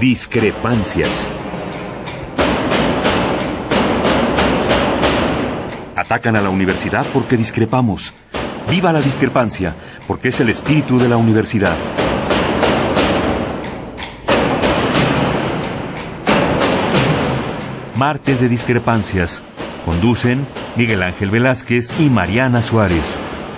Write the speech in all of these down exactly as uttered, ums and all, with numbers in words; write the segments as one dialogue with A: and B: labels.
A: Discrepancias. Atacan a la universidad porque discrepamos. ¡Viva la discrepancia! Porque es el espíritu de la universidad. Martes de Discrepancias. Conducen Miguel Ángel Velázquez y Mariana Suárez.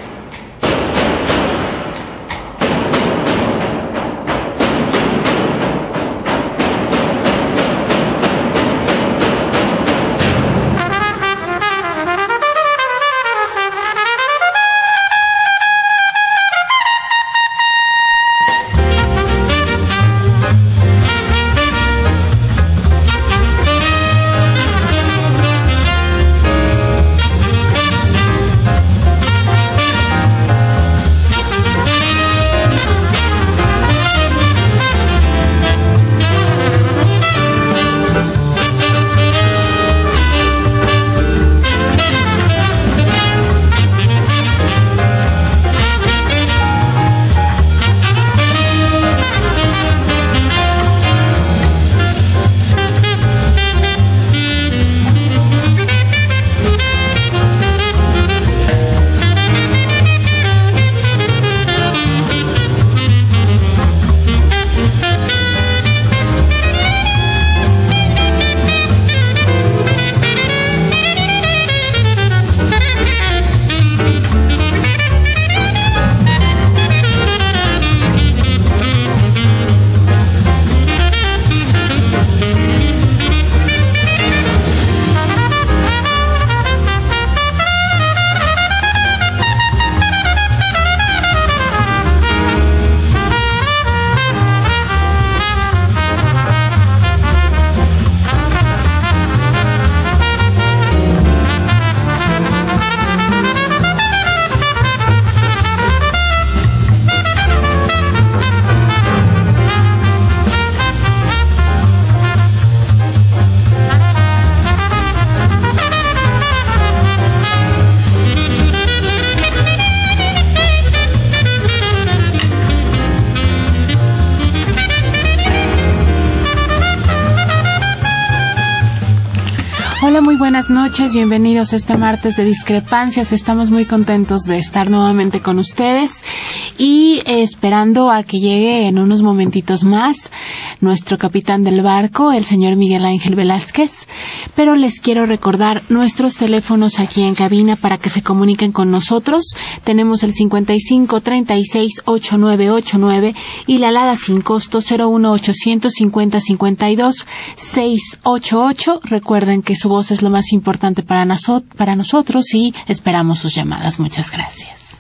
B: Buenas noches, bienvenidos a este martes de Discrepancias. Estamos muy contentos de estar nuevamente con ustedes y eh, esperando a que llegue en unos momentitos más nuestro capitán del barco, el señor Miguel Ángel Velázquez. Pero les quiero recordar nuestros teléfonos aquí en cabina para que se comuniquen con nosotros. Tenemos el cincuenta y cinco, treinta y seis, ochenta y nueve ochenta y nueve y la alada sin costo cero uno ochocientos cincuenta, cincuenta y dos, seiscientos ochenta y ocho. Recuerden que su voz es lo más importante para, noso- para nosotros y esperamos sus llamadas. Muchas gracias.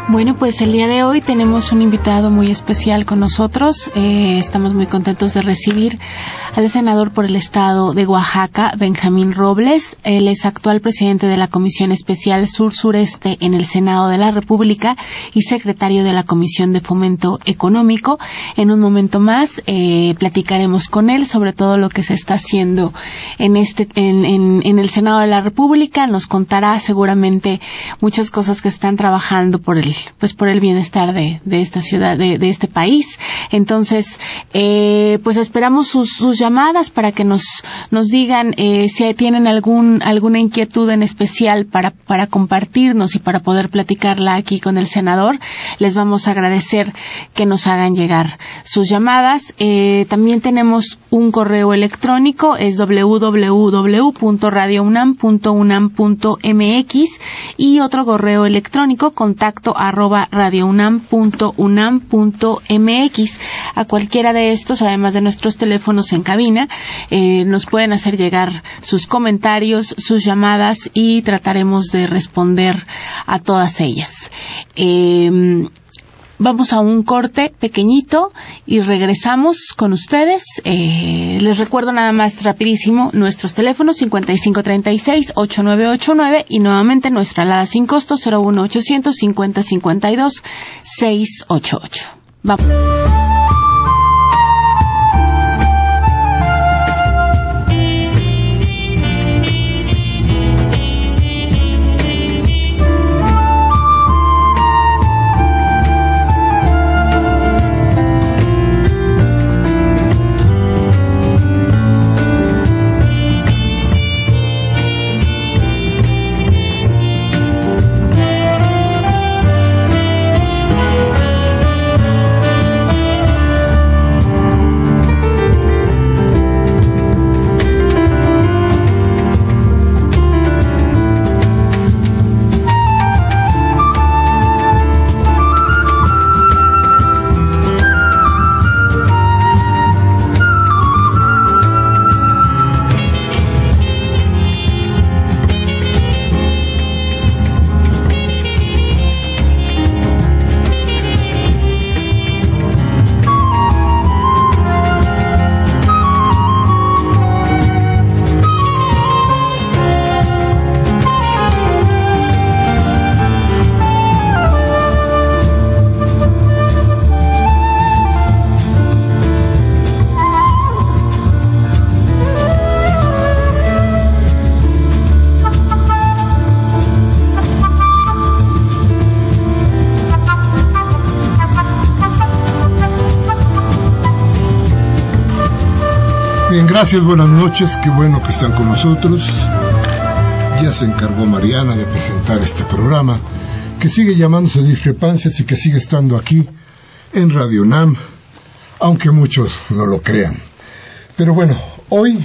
B: Bueno, pues el día de hoy tenemos un invitado muy especial con nosotros. Eh, estamos muy contentos de recibir al senador por el estado de Oaxaca, Benjamín Robles. Él es actual presidente de la Comisión Especial Sur-Sureste en el Senado de la República y secretario de la Comisión de Fomento Económico. En un momento más eh, platicaremos con él sobre todo lo que se está haciendo en este en, en, en el Senado de la República. Nos contará seguramente muchas cosas que están trabajando por el pues por el bienestar de, de esta ciudad, de, de este país. Entonces, eh, pues esperamos sus, sus llamadas para que nos nos digan eh, si tienen algún alguna inquietud en especial para para compartirnos y para poder platicarla aquí con el senador. Les vamos a agradecer que nos hagan llegar sus llamadas. Eh, también tenemos un correo electrónico, es doble u doble u doble u punto radio unam punto unam punto m x, y otro correo electrónico, contacto arroba radiounam punto unam punto m x. A cualquiera de estos, además de nuestros teléfonos en cabina, eh, nos pueden hacer llegar sus comentarios, sus llamadas, y trataremos de responder a todas ellas. Eh, Vamos a un corte pequeñito y regresamos con ustedes. Eh, les recuerdo nada más rapidísimo nuestros teléfonos cincuenta y cinco treinta y seis, ochenta y nueve ochenta y nueve y nuevamente nuestra alada sin costo cero uno ochocientos cincuenta cincuenta y dos seiscientos ochenta y ocho. Vamos.
C: Bien, gracias, buenas noches, qué bueno que están con nosotros. Ya se encargó Mariana de presentar este programa, que sigue llamándose Discrepancias y que sigue estando aquí en Radio UNAM, aunque muchos no lo crean. Pero bueno, hoy,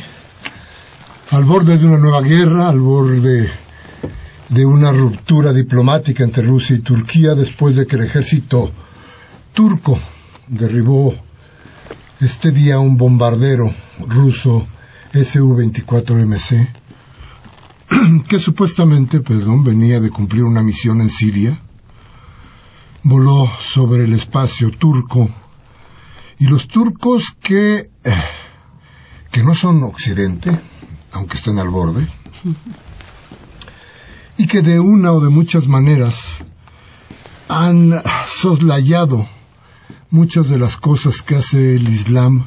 C: al borde de una nueva guerra, al borde de una ruptura diplomática entre Rusia y Turquía, después de que el ejército turco derribó este día un bombardero ruso S U veinticuatro M C, que supuestamente, perdón, venía de cumplir una misión en Siria, voló sobre el espacio turco, y los turcos que, eh, que no son Occidente, aunque estén al borde, y que de una o de muchas maneras han soslayado muchas de las cosas que hace el Islam,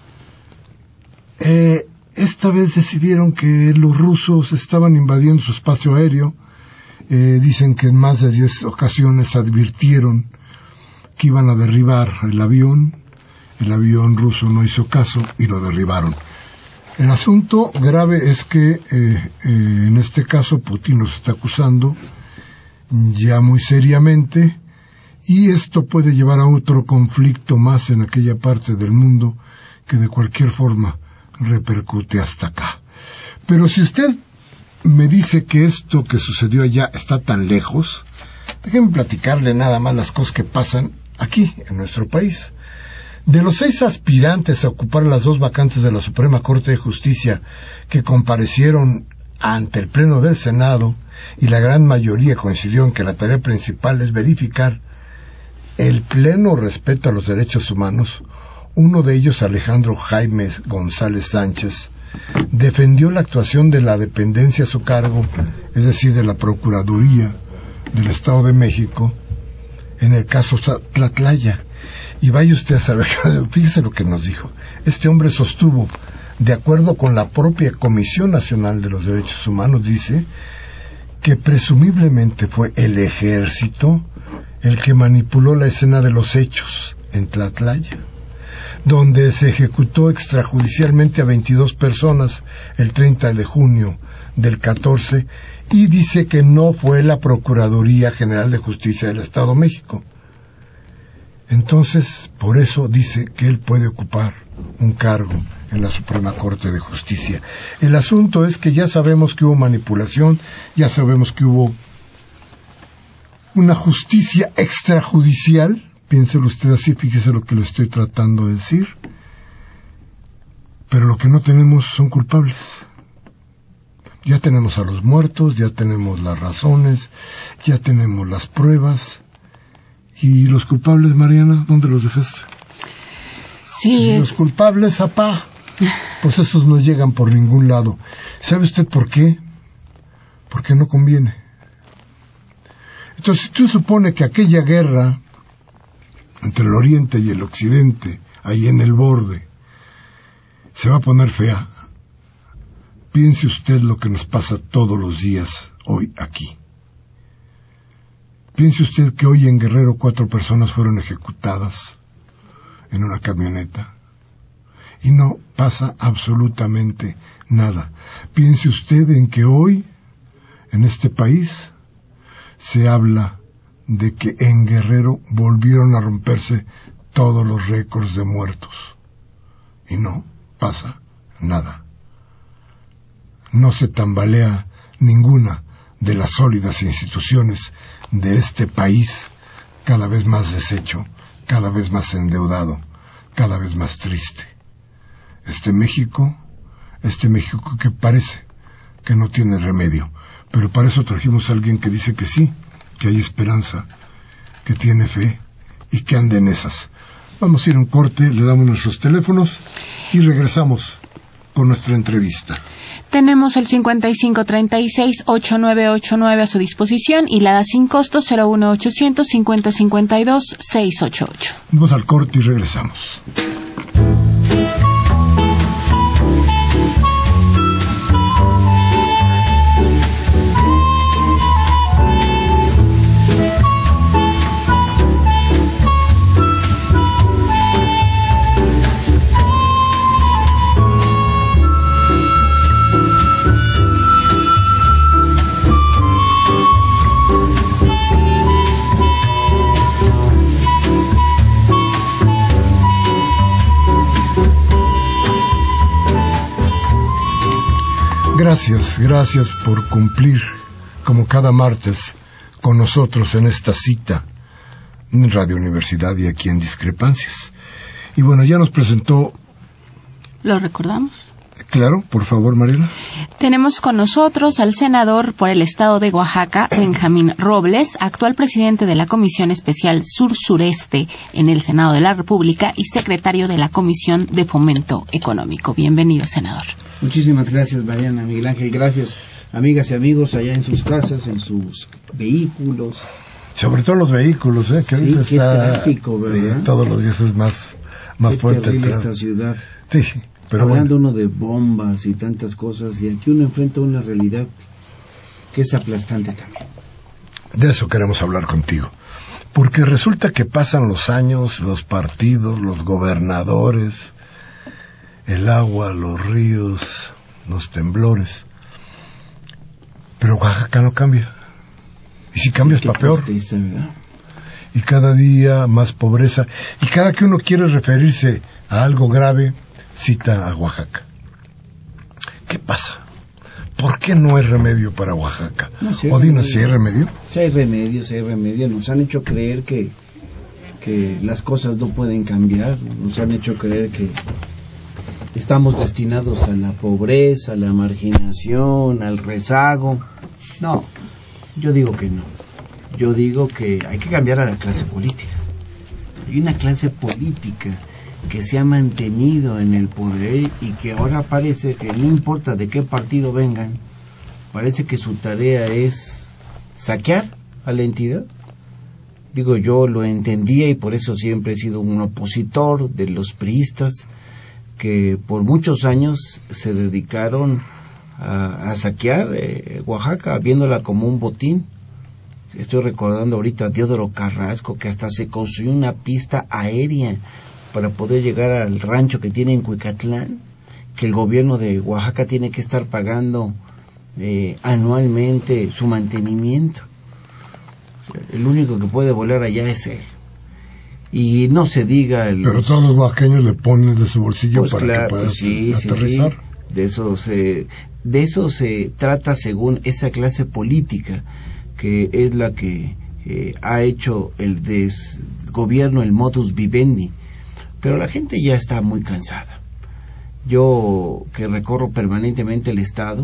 C: eh, esta vez decidieron que los rusos estaban invadiendo su espacio aéreo. Eh, dicen que en más de diez ocasiones advirtieron que iban a derribar el avión. El avión ruso no hizo caso y lo derribaron. El asunto grave es que eh, eh, en este caso Putin los está acusando ya muy seriamente, y esto puede llevar a otro conflicto más en aquella parte del mundo que de cualquier forma repercute hasta acá. Pero si usted me dice que esto que sucedió allá está tan lejos, déjenme platicarle nada más las cosas que pasan aquí, en nuestro país. De los seis aspirantes a ocupar las dos vacantes de la Suprema Corte de Justicia que comparecieron ante el Pleno del Senado, y la gran mayoría coincidió en que la tarea principal es verificar el pleno respeto a los derechos humanos, uno de ellos, Alejandro Jaime González Sánchez, defendió la actuación de la dependencia a su cargo, es decir, de la Procuraduría del Estado de México, en el caso Tlatlaya. Y vaya usted a saber, fíjese lo que nos dijo. Este hombre sostuvo, de acuerdo con la propia Comisión Nacional de los Derechos Humanos, dice que presumiblemente fue el ejército el que manipuló la escena de los hechos en Tlatlaya, donde se ejecutó extrajudicialmente a veintidós personas el treinta de junio del catorce, y dice que no fue la Procuraduría General de Justicia del Estado de México. Entonces, por eso dice que él puede ocupar un cargo en la Suprema Corte de Justicia. El asunto es que ya sabemos que hubo manipulación, ya sabemos que hubo una justicia extrajudicial, piénselo usted así, fíjese lo que le estoy tratando de decir, pero lo que no tenemos son culpables. Ya tenemos a los muertos, ya tenemos las razones, ya tenemos las pruebas. ¿Y los culpables, Mariana, dónde los dejaste?
B: Sí,
C: los
B: es...
C: culpables, apá, pues esos no llegan por ningún lado. ¿Sabe usted por qué? Porque no conviene. Entonces, si tú supone que aquella guerra entre el Oriente y el Occidente, ahí en el borde, se va a poner fea, piense usted lo que nos pasa todos los días hoy aquí. Piense usted que hoy en Guerrero cuatro personas fueron ejecutadas en una camioneta y no pasa absolutamente nada. Piense usted en que hoy, en este país, se habla de que en Guerrero volvieron a romperse todos los récords de muertos y no pasa nada. No se tambalea ninguna de las sólidas instituciones de este país, cada vez más deshecho, cada vez más endeudado, cada vez más triste. Este México, este México que parece que no tiene remedio, pero para eso trajimos a alguien que dice que sí, que hay esperanza, que tiene fe y que anda en esas. Vamos a ir a un corte, le damos nuestros teléfonos y regresamos con nuestra entrevista.
B: Tenemos el cincuenta y cinco treinta y seis ochenta y nueve ochenta y nueve a su disposición y la da sin costo cero uno ochocientos cincuenta cincuenta y dos seiscientos ochenta y ocho.
C: Vamos al corte y regresamos. Gracias, gracias por cumplir, como cada martes, con nosotros en esta cita en Radio Universidad y aquí en Discrepancias. Y bueno, ya nos presentó...
B: ¿Lo recordamos?
C: Claro, por favor, Mariela.
B: Tenemos con nosotros al senador por el estado de Oaxaca, Benjamín Robles, actual presidente de la Comisión Especial Sur-Sureste en el Senado de la República y secretario de la Comisión de Fomento Económico. Bienvenido, senador.
D: Muchísimas gracias, Mariana, Miguel Ángel. Gracias, amigas y amigos allá en sus casas, en sus vehículos.
C: Sobre todo los vehículos, ¿eh? Que
D: sí,
C: ahorita
D: qué
C: está,
D: tráfico, ¿verdad?
C: Eh, todos los días es más, más
D: qué
C: fuerte.
D: terrible
C: Claro.
D: esta ciudad.
C: Sí, pero
D: hablando
C: bueno.
D: uno de bombas y tantas cosas, y aquí uno enfrenta una realidad que es aplastante también.
C: De eso queremos hablar contigo. Porque resulta que pasan los años, los partidos, los gobernadores, el agua, los ríos, los temblores. Pero Oaxaca no cambia. Y si cambia es para peor.
D: Tristeza, ¿verdad?
C: Y cada día más pobreza. Y cada que uno quiere referirse a algo grave, cita a Oaxaca. ¿Qué pasa? ¿Por qué no hay remedio para Oaxaca?
D: No sé,
C: o dinos si hay remedio.
D: Si hay remedio, si hay remedio. Nos han hecho creer que, que las cosas no pueden cambiar. Nos han hecho creer que estamos destinados a la pobreza, a la marginación, al rezago. No, yo digo que no. Yo digo que hay que cambiar a la clase política. Hay una clase política que se ha mantenido en el poder y que ahora parece que no importa de qué partido vengan, parece que su tarea es saquear a la entidad. Digo, yo lo entendía y por eso siempre he sido un opositor de los priistas que por muchos años se dedicaron a, a saquear eh, Oaxaca, viéndola como un botín. Estoy recordando ahorita a Diodoro Carrasco, que hasta se construyó una pista aérea para poder llegar al rancho que tiene en Cuicatlán, que el gobierno de Oaxaca tiene que estar pagando eh, anualmente su mantenimiento. El único que puede volar allá es él. Y no se diga... Los...
C: Pero todos los oaxaqueños le ponen de su bolsillo
D: pues
C: para
D: claro,
C: que pueda
D: pues sí,
C: aterrizar.
D: Sí, sí. De eso se, de eso se trata según esa clase política, que es la que eh, ha hecho el desgobierno, el modus vivendi. Pero la gente ya está muy cansada. Yo, que recorro permanentemente el Estado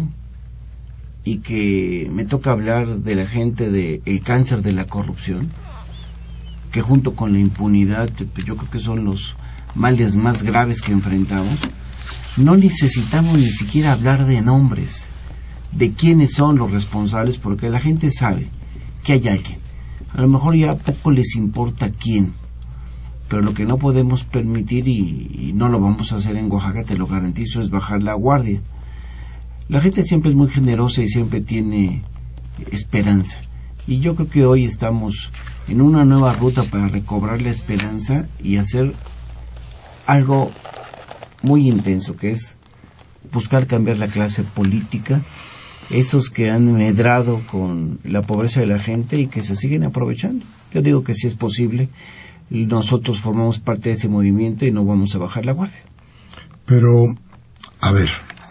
D: y que me toca hablar de la gente del cáncer de la corrupción, que junto con la impunidad, pues yo creo que son los males más graves que enfrentamos, no necesitamos ni siquiera hablar de nombres, de quiénes son los responsables, porque la gente sabe que hay alguien. A lo mejor ya poco les importa quién, pero lo que no podemos permitir, y, y no lo vamos a hacer en Oaxaca, te lo garantizo, es bajar la guardia. La gente siempre es muy generosa y siempre tiene esperanza, y yo creo que hoy estamos en una nueva ruta para recobrar la esperanza y hacer algo muy intenso, que es buscar cambiar la clase política, esos que han medrado con la pobreza de la gente y que se siguen aprovechando. Yo digo que sí es posible, nosotros formamos parte de ese movimiento y no vamos a bajar la guardia.
C: Pero, a ver,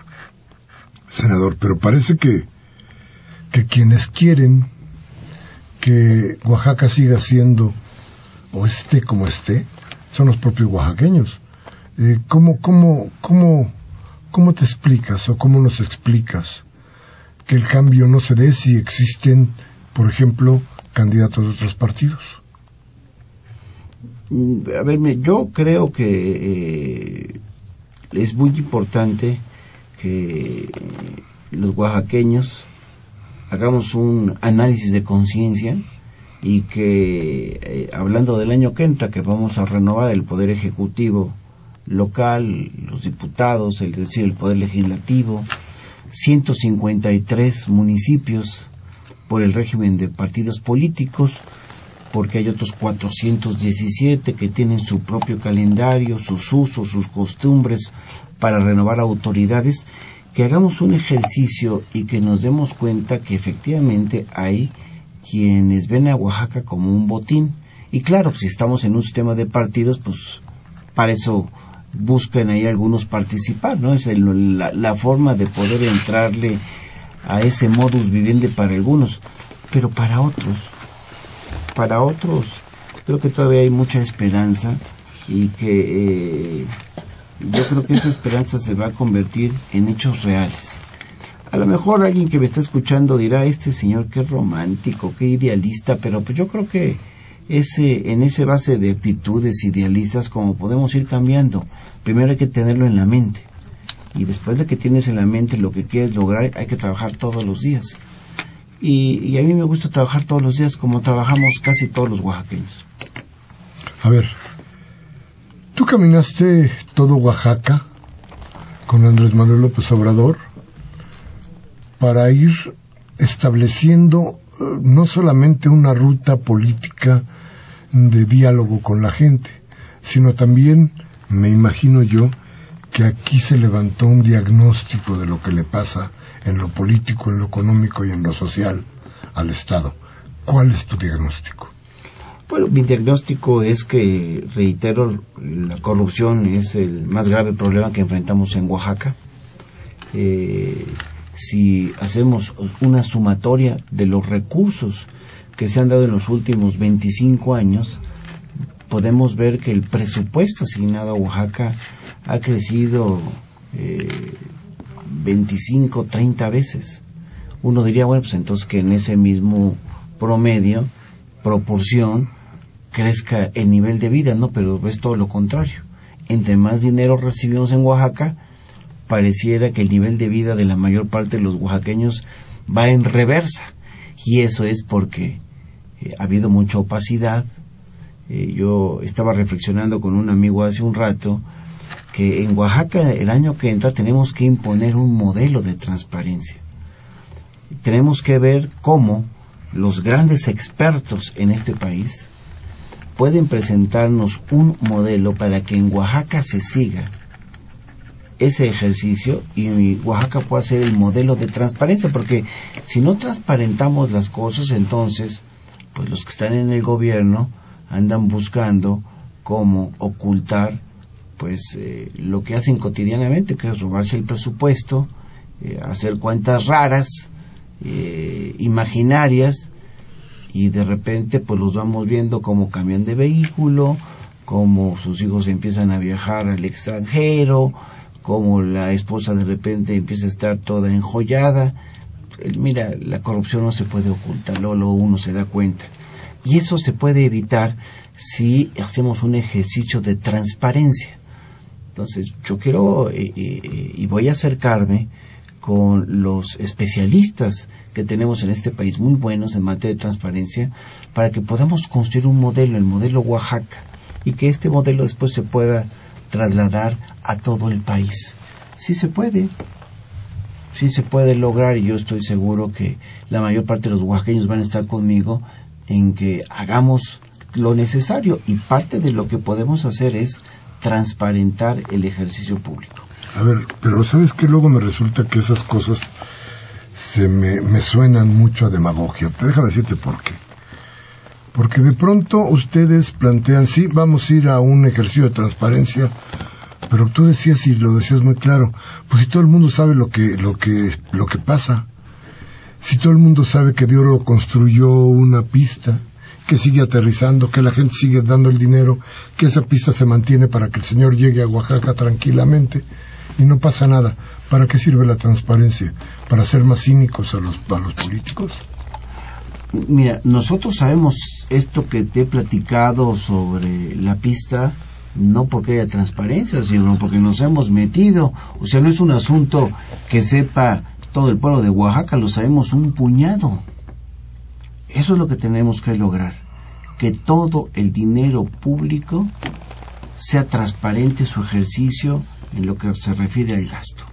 C: senador, pero parece que, que quienes quieren que Oaxaca siga siendo o esté como esté son los propios oaxaqueños. Eh, ¿cómo, cómo, cómo, ¿Cómo te explicas o cómo nos explicas que el cambio no se dé si existen, por ejemplo, candidatos de otros partidos?
D: A ver, yo creo que eh, es muy importante que los oaxaqueños hagamos un análisis de conciencia y que, eh, hablando del año que entra, que vamos a renovar el Poder Ejecutivo local, los diputados, es decir, el Poder Legislativo, ciento cincuenta y tres municipios por el régimen de partidos políticos, porque hay otros cuatrocientos diecisiete que tienen su propio calendario, sus usos, sus costumbres para renovar autoridades, que hagamos un ejercicio y que nos demos cuenta que efectivamente hay quienes ven a Oaxaca como un botín. Y claro, si estamos en un sistema de partidos, pues para eso buscan ahí algunos participar, ¿no? Es el, la, la forma de poder entrarle a ese modus vivendi para algunos, pero para otros, para otros, creo que todavía hay mucha esperanza y que eh, yo creo que esa esperanza se va a convertir en hechos reales. A lo mejor alguien que me está escuchando dirá, este señor qué romántico, qué idealista, pero pues yo creo que ese, en esa base de actitudes idealistas, como podemos ir cambiando, primero hay que tenerlo en la mente, y después de que tienes en la mente lo que quieres lograr, hay que trabajar todos los días. Y, y a mí me gusta trabajar todos los días como trabajamos casi todos los oaxaqueños.
C: A ver, tú caminaste todo Oaxaca con Andrés Manuel López Obrador para ir estableciendo uh, no solamente una ruta política de diálogo con la gente, sino también, me imagino yo, que aquí se levantó un diagnóstico de lo que le pasa en lo político, en lo económico y en lo social al Estado. ¿Cuál es tu diagnóstico?
D: Bueno, mi diagnóstico es que, reitero, la corrupción es el más grave problema que enfrentamos en Oaxaca. Eh, si hacemos una sumatoria de los recursos que se han dado en los últimos veinticinco años, podemos ver que el presupuesto asignado a Oaxaca ha crecido eh, veinticinco, treinta veces. Uno diría, bueno, pues entonces que en ese mismo promedio, proporción, crezca el nivel de vida, ¿no? Pero es todo lo contrario. Entre más dinero recibimos en Oaxaca, pareciera que el nivel de vida de la mayor parte de los oaxaqueños va en reversa. Y eso es porque eh, ha habido mucha opacidad. Eh, yo estaba reflexionando con un amigo hace un rato que en Oaxaca el año que entra tenemos que imponer un modelo de transparencia. Tenemos que ver cómo los grandes expertos en este país pueden presentarnos un modelo para que en Oaxaca se siga ese ejercicio y Oaxaca pueda ser el modelo de transparencia, porque si no transparentamos las cosas, entonces pues los que están en el gobierno andan buscando cómo ocultar pues eh, lo que hacen cotidianamente, que es robarse el presupuesto, eh, hacer cuentas raras, eh, imaginarias, y de repente pues los vamos viendo cómo cambian de vehículo, cómo sus hijos empiezan a viajar al extranjero, cómo la esposa de repente empieza a estar toda enjollada. Mira, la corrupción no se puede ocultar, luego uno se da cuenta. Y eso se puede evitar si hacemos un ejercicio de transparencia. Entonces, yo quiero eh, eh, y voy a acercarme con los especialistas que tenemos en este país, muy buenos en materia de transparencia, para que podamos construir un modelo, el modelo Oaxaca, y que este modelo después se pueda trasladar a todo el país. Sí se puede, sí se puede lograr, y yo estoy seguro que la mayor parte de los oaxaqueños van a estar conmigo en que hagamos lo necesario, y parte de lo que podemos hacer es transparentar el ejercicio público.
C: A ver, pero ¿sabes qué? Luego me resulta que esas cosas se me, me suenan mucho a demagogia. Déjame decirte por qué. Porque de pronto ustedes plantean, sí, vamos a ir a un ejercicio de transparencia, pero tú decías, y lo decías muy claro, pues si todo el mundo sabe lo que, lo que, lo que pasa, si todo el mundo sabe que Dioro construyó una pista, que sigue aterrizando, que la gente sigue dando el dinero, que esa pista se mantiene para que el señor llegue a Oaxaca tranquilamente, y no pasa nada, ¿para qué sirve la transparencia? ¿Para hacer más cínicos a los, a los políticos?
D: Mira, nosotros sabemos esto que te he platicado sobre la pista, no porque haya transparencia, sino porque nos hemos metido. O sea, no es un asunto que sepa todo el pueblo de Oaxaca, lo sabemos un puñado. Eso es lo que tenemos que lograr, que todo el dinero público sea transparente su ejercicio en lo que se refiere al gasto.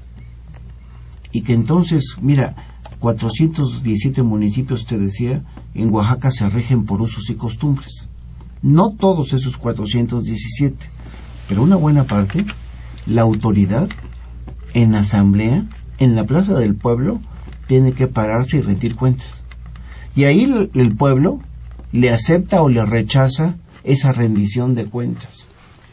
D: Y que entonces, mira, cuatrocientos diecisiete municipios, te decía, en Oaxaca se rigen por usos y costumbres. No todos esos cuatrocientos diecisiete, pero una buena parte, la autoridad en asamblea, en la plaza del pueblo, tiene que pararse y rendir cuentas. Y ahí el, el pueblo le acepta o le rechaza esa rendición de cuentas.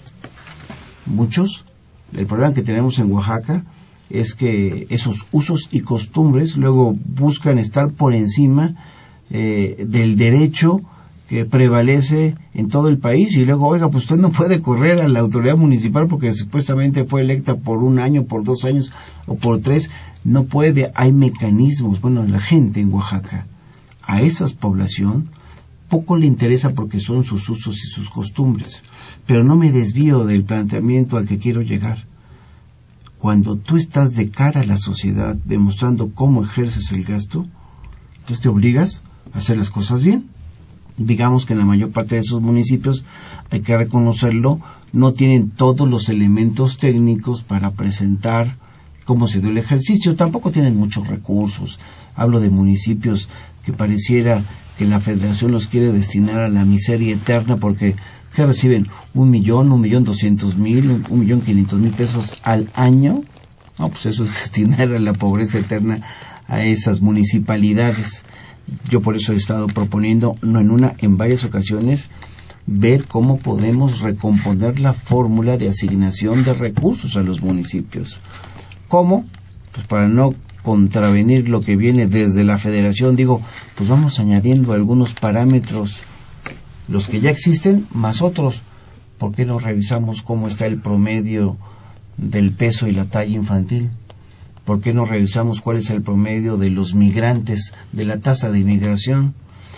D: Muchos, el problema que tenemos en Oaxaca es que esos usos y costumbres luego buscan estar por encima eh, del derecho que prevalece en todo el país, y luego, oiga, pues usted no puede correr a la autoridad municipal porque supuestamente fue electa por un año, por dos años o por tres. No puede, hay mecanismos. Bueno, la gente en Oaxaca, a esa población poco le interesa porque son sus usos y sus costumbres, pero no me desvío del planteamiento al que quiero llegar. Cuando tú estás de cara a la sociedad demostrando cómo ejerces el gasto, entonces te obligas a hacer las cosas bien. Digamos que en la mayor parte de esos municipios, hay que reconocerlo, no tienen todos los elementos técnicos para presentar cómo se dio el ejercicio, tampoco tienen muchos recursos. Hablo de municipios que pareciera que la federación los quiere destinar a la miseria eterna, porque que reciben un millón, un millón doscientos mil, un millón quinientos mil pesos al año. No, pues eso es destinar a la pobreza eterna a esas municipalidades. Yo por eso he estado proponiendo, no en una, en varias ocasiones, ver cómo podemos recomponer la fórmula de asignación de recursos a los municipios. ¿Cómo? Pues para no contravenir lo que viene desde la federación, digo, pues vamos añadiendo algunos parámetros, los que ya existen, más otros. ¿Por qué no revisamos cómo está el promedio del peso y la talla infantil? ¿Por qué no revisamos cuál es el promedio de los migrantes, de la tasa de inmigración?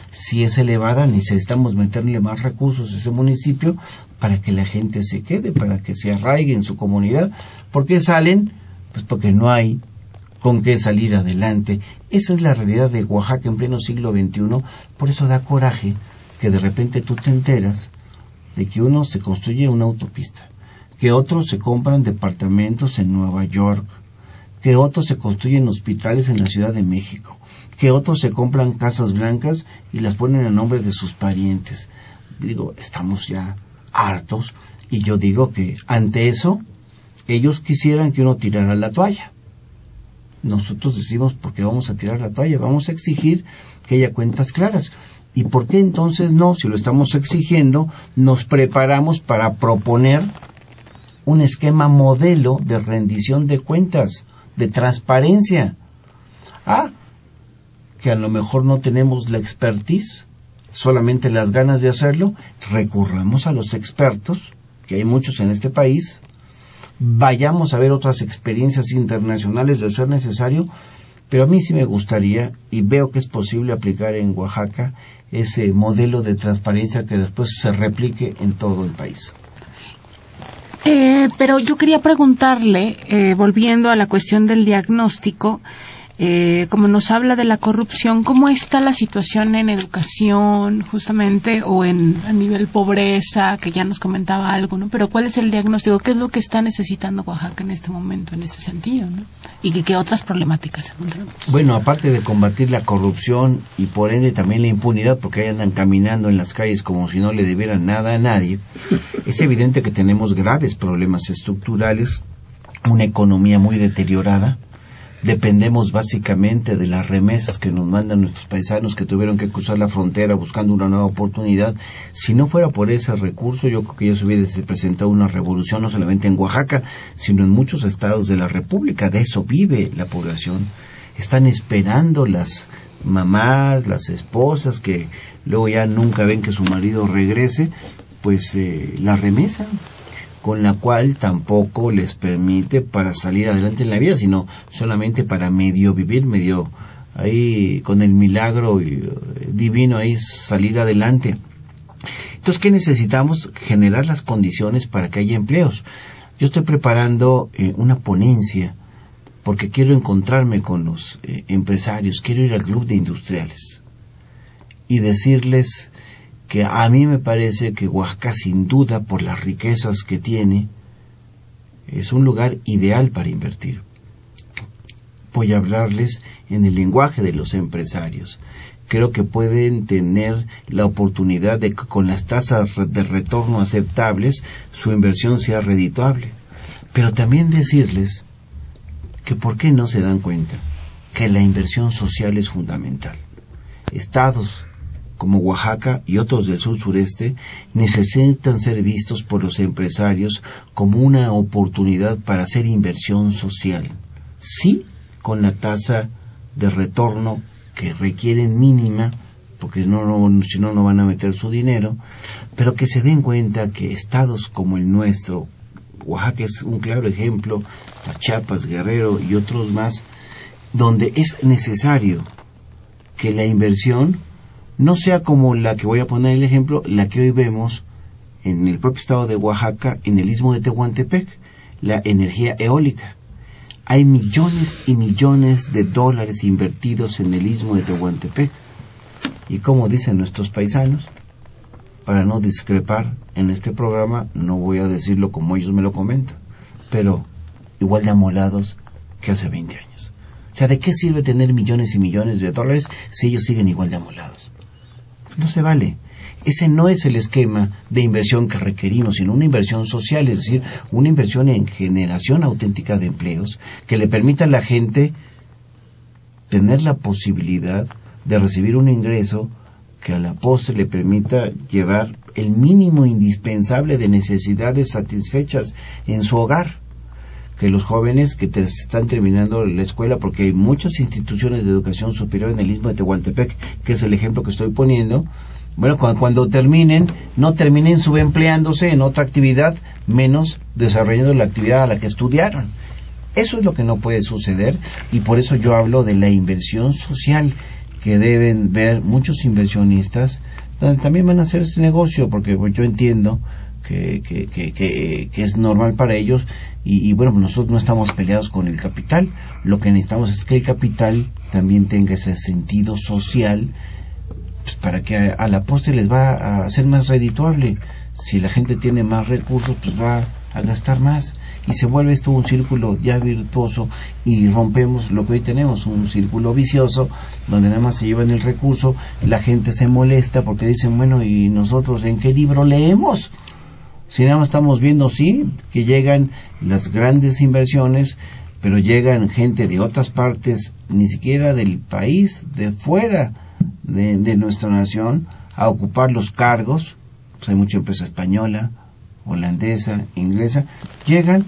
D: si es elevada, necesitamos meterle más recursos a ese municipio para que la gente se quede, para que se arraigue en su comunidad. ¿Por qué salen? Pues porque no hay con qué salir adelante. Esa es la realidad de Oaxaca en pleno siglo veintiuno. Por eso da coraje que de repente tú te enteras de que uno se construye una autopista, que otros se compran departamentos en Nueva York, que otros se construyen hospitales en la Ciudad de México, que otros se compran casas blancas y las ponen a nombre de sus parientes. Digo, estamos ya hartos, y yo digo que ante eso ellos quisieran que uno tirara la toalla. Nosotros decimos, ¿por qué vamos a tirar la toalla? Vamos a exigir que haya cuentas claras. ¿Y por qué entonces no? Si lo estamos exigiendo, nos preparamos para proponer un esquema modelo de rendición de cuentas, de transparencia. Ah, que a lo mejor no tenemos la expertise, solamente las ganas de hacerlo, recurramos a los expertos, que hay muchos en este país, vayamos a ver otras experiencias internacionales de ser necesario, pero a mí sí me gustaría, y veo que es posible aplicar en Oaxaca, ese modelo de transparencia que después se replique en todo el país.
B: Eh, pero yo quería preguntarle, eh, volviendo a la cuestión del diagnóstico, eh, como nos habla de la corrupción, ¿cómo está la situación en educación, justamente, o en a nivel pobreza, que ya nos comentaba algo, ¿no? Pero ¿cuál es el diagnóstico? ¿Qué es lo que está necesitando Oaxaca en este momento, en ese sentido, ¿no? Y qué, qué otras problemáticas encontramos.
D: Bueno, aparte de combatir la corrupción y por ende también la impunidad, porque ahí andan caminando en las calles como si no le debieran nada a nadie, es evidente que tenemos graves problemas estructurales, una economía muy deteriorada. Dependemos básicamente de las remesas que nos mandan nuestros paisanos que tuvieron que cruzar la frontera buscando una nueva oportunidad. Si no fuera por ese recurso, yo creo que ya se hubiese presentado una revolución, no solamente en Oaxaca, sino en muchos estados de la República. De eso vive la población. Están esperando las mamás, las esposas, que luego ya nunca ven que su marido regrese, pues eh, la remesa, con la cual tampoco les permite para salir adelante en la vida, sino solamente para medio vivir, medio ahí con el milagro divino ahí salir adelante. Entonces, ¿qué necesitamos? Generar las condiciones para que haya empleos. Yo estoy preparando eh, una ponencia porque quiero encontrarme con los eh, empresarios, quiero ir al club de industriales y decirles que a mí me parece que Oaxaca, sin duda, por las riquezas que tiene, es un lugar ideal para invertir. Voy a hablarles en el lenguaje de los empresarios. Creo que pueden tener la oportunidad de que con las tasas de retorno aceptables su inversión sea redituable. Pero también decirles que por qué no se dan cuenta que la inversión social es fundamental. Estados como Oaxaca y otros del sur sureste necesitan ser vistos por los empresarios como una oportunidad para hacer inversión social. Sí, con la tasa de retorno que requieren mínima, porque no, no, si no, no van a meter su dinero, pero que se den cuenta que estados como el nuestro, Oaxaca es un claro ejemplo, Chiapas, Guerrero y otros más, donde es necesario que la inversión no sea como la que voy a poner el ejemplo, la que hoy vemos en el propio estado de Oaxaca, en el istmo de Tehuantepec, la energía eólica. Hay millones y millones de dólares invertidos en el istmo de Tehuantepec. Y como dicen nuestros paisanos, para no discrepar en este programa, no voy a decirlo como ellos me lo comentan, pero igual de amolados que hace veinte años. O sea, ¿de qué sirve tener millones y millones de dólares si ellos siguen igual de amolados? No se vale. Ese no es el esquema de inversión que requerimos, sino una inversión social, es decir, una inversión en generación auténtica de empleos que le permita a la gente tener la posibilidad de recibir un ingreso que a la postre le permita llevar el mínimo indispensable de necesidades satisfechas en su hogar. Que los jóvenes que te están terminando la escuela, porque hay muchas instituciones de educación superior en el istmo de Tehuantepec, que es el ejemplo que estoy poniendo, bueno, cuando, cuando terminen, no terminen subempleándose en otra actividad, menos desarrollando la actividad a la que estudiaron. Eso es lo que no puede suceder, y por eso yo hablo de la inversión social, que deben ver muchos inversionistas, donde también van a hacer ese negocio, porque pues, yo entiendo que, que, que, que, que es normal para ellos, y, y bueno, nosotros no estamos peleados con el capital, lo que necesitamos es que el capital también tenga ese sentido social, pues, para que a, a la postre les va a ser más redituable. Si la gente tiene más recursos, pues va a gastar más, y se vuelve esto un círculo ya virtuoso, y rompemos lo que hoy tenemos, un círculo vicioso donde nada más se llevan el recurso, la gente se molesta porque dicen, bueno, ¿y nosotros en qué libro leemos? Si nada más estamos viendo, sí, que llegan las grandes inversiones, pero llegan gente de otras partes, ni siquiera del país, de fuera de, de nuestra nación, a ocupar los cargos. Pues hay mucha empresa española, holandesa, inglesa, llegan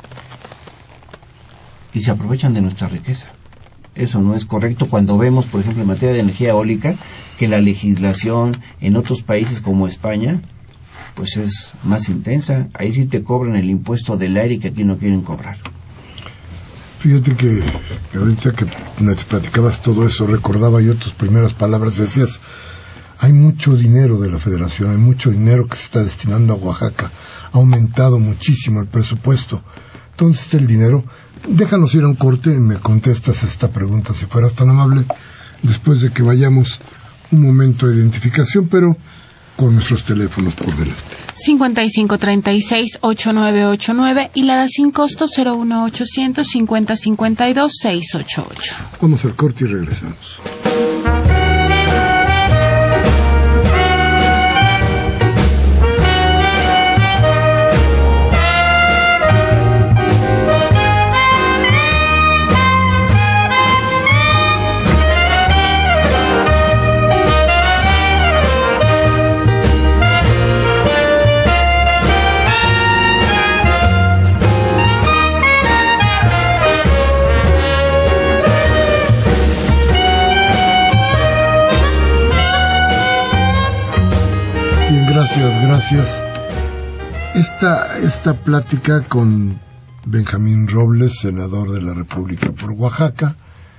D: y se aprovechan de nuestra riqueza. Eso no es correcto cuando vemos, por ejemplo, en materia de energía eólica, que la legislación en otros países como España, pues es más intensa. Ahí sí te cobran el impuesto del aire que aquí no quieren cobrar.
C: Fíjate que ahorita que nos platicabas todo eso, recordaba yo tus primeras palabras, decías, hay mucho dinero de la Federación, hay mucho dinero que se está destinando a Oaxaca, ha aumentado muchísimo el presupuesto. ¿Dónde está el dinero? Déjanos ir a un corte y me contestas esta pregunta, si fueras tan amable, después de que vayamos un momento de identificación, pero con nuestros teléfonos por delante.
B: cincuenta y cinco treinta y seis ochenta y nueve ochenta y nueve y la da sin costo cero uno ochocientos cincuenta cincuenta y dos seiscientos ochenta y ocho.
C: Vamos al corte y regresamos. Gracias, gracias. Esta, esta plática con Benjamín Robles, senador de la República por Oaxaca,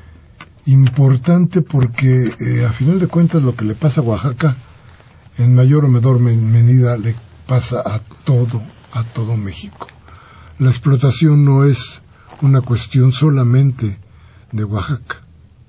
C: importante porque eh, a final de cuentas lo que le pasa a Oaxaca, en mayor o menor medida le pasa a todo, a todo México. La explotación no es una cuestión solamente de Oaxaca.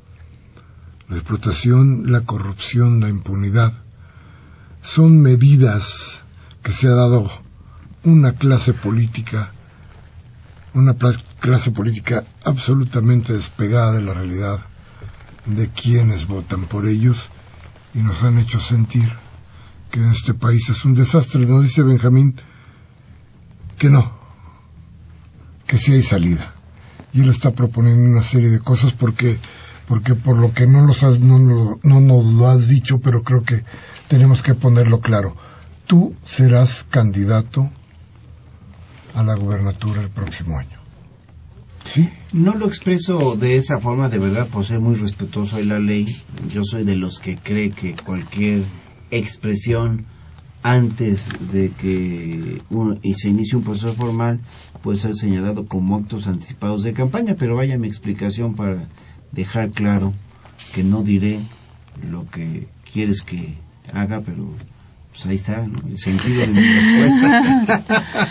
C: La explotación, la corrupción, la impunidad, son medidas que se ha dado una clase política, una clase política absolutamente despegada de la realidad de quienes votan por ellos, y nos han hecho sentir que en este país es un desastre. Nos dice Benjamín que no, que sí hay salida, y él está proponiendo una serie de cosas porque porque por lo que no nos has, no, no, no nos lo has dicho, pero creo que tenemos que ponerlo claro. Tú serás candidato a la gubernatura el próximo año. ¿Sí?
D: No lo expreso de esa forma, de verdad, por ser muy respetuoso de la ley. Yo soy de los que cree que cualquier expresión antes de que un, y se inicie un proceso formal puede ser señalado como actos anticipados de campaña, pero vaya mi explicación para dejar claro que no diré lo que quieres que haga, pero pues ahí está, ¿no?, el sentido de mi respuesta.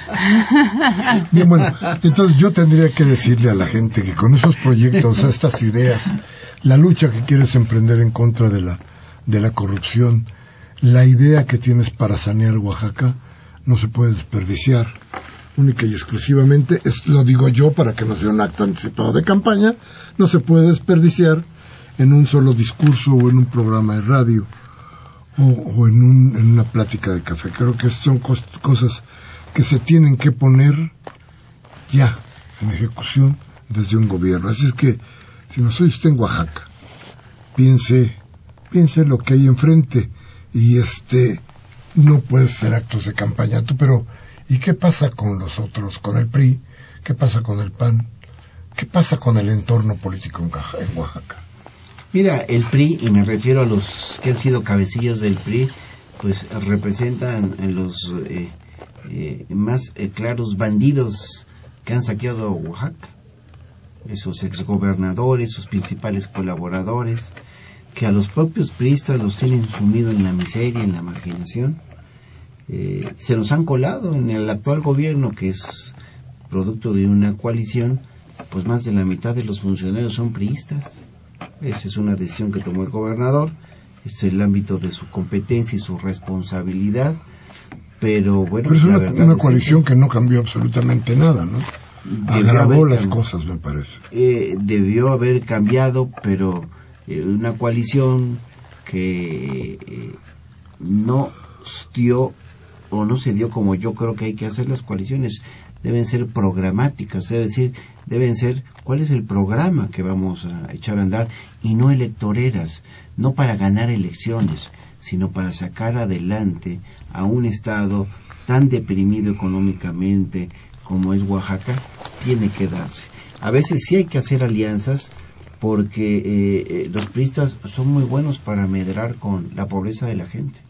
C: Bien, bueno, entonces yo tendría que decirle a la gente que con esos proyectos, estas ideas, la lucha que quieres emprender en contra de la de la corrupción, la idea que tienes para sanear Oaxaca, no se puede desperdiciar. Única y exclusivamente, es, lo digo yo para que no sea un acto anticipado de campaña, no se puede desperdiciar en un solo discurso o en un programa de radio o, o en, un, en una plática de café. Creo que son cos, cosas que se tienen que poner ya en ejecución desde un gobierno. Así es que, si no soy usted en Oaxaca, piense, piense lo que hay enfrente, y este, no puede ser actos de campaña. Tú, pero ¿y qué pasa con los otros, con el P R I? ¿Qué pasa con el P A N? ¿Qué pasa con el entorno político en Oaxaca?
D: Mira, el P R I, y me refiero a los que han sido cabecillos del P R I, pues representan los eh, eh, más eh, claros bandidos que han saqueado a Oaxaca. Esos exgobernadores, sus principales colaboradores. que a los propios priistas los tienen sumido en la miseria, en la marginación. Eh, se nos han colado en el actual gobierno, que es producto de una coalición, pues más de la mitad de los funcionarios son priistas. Esa es una decisión que tomó el gobernador, es el ámbito de su competencia y su responsabilidad, pero bueno...
C: Pero es
D: la
C: una,
D: verdad
C: una
D: es
C: coalición
D: que
C: que no cambió absolutamente nada, ¿no? Agravó las cosas, me parece.
D: Eh, debió haber cambiado, pero eh, una coalición que eh, no dio o no se dio como yo creo que hay que hacer las coaliciones. Deben ser programáticas, es decir, deben ser cuál es el programa que vamos a echar a andar, y no electoreras, no para ganar elecciones, sino para sacar adelante a un estado tan deprimido económicamente como es Oaxaca. Tiene que darse. A veces sí hay que hacer alianzas, porque eh, eh, los priistas son muy buenos para medrar con la pobreza de la gente.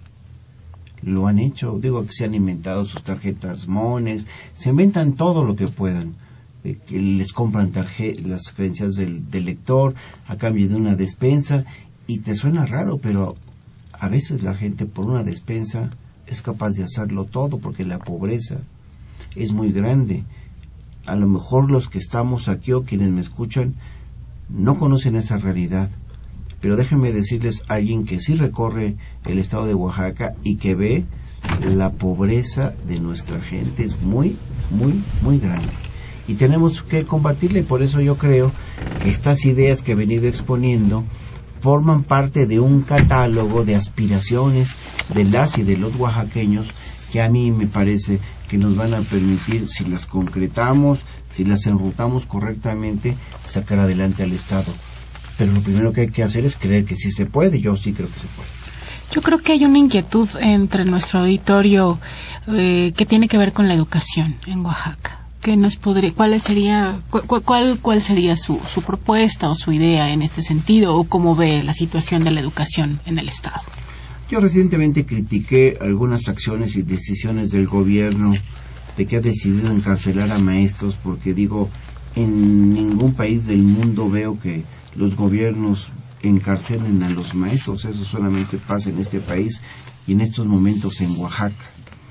D: Lo han hecho, digo que se han inventado sus tarjetas mones, se inventan todo lo que puedan, eh, que les compran tarje- las credenciales del, del lector a cambio de una despensa, y te suena raro, pero a veces la gente por una despensa es capaz de hacerlo todo, porque la pobreza es muy grande. A lo mejor los que estamos aquí o quienes me escuchan no conocen esa realidad, pero déjenme decirles a alguien que sí recorre el estado de Oaxaca y que ve la pobreza de nuestra gente, es muy, muy, muy grande. Y tenemos que combatirla, y por eso yo creo que estas ideas que he venido exponiendo forman parte de un catálogo de aspiraciones de las y de los oaxaqueños, que a mí me parece que nos van a permitir, si las concretamos, si las enrutamos correctamente, sacar adelante al Estado. Pero lo primero que hay que hacer es creer que sí se puede. Yo sí creo que se puede.
B: Yo creo que hay una inquietud entre nuestro auditorio eh, que tiene que ver con la educación en Oaxaca. ¿Qué nos podría, cuál sería, cu- cuál, cuál sería su, su propuesta o su idea en este sentido, o cómo ve la situación de la educación en el Estado?
D: Yo recientemente critiqué algunas acciones y decisiones del gobierno de que ha decidido encarcelar a maestros, porque digo, en ningún país del mundo veo que los gobiernos encarcelen a los maestros. Eso solamente pasa en este país y en estos momentos en Oaxaca.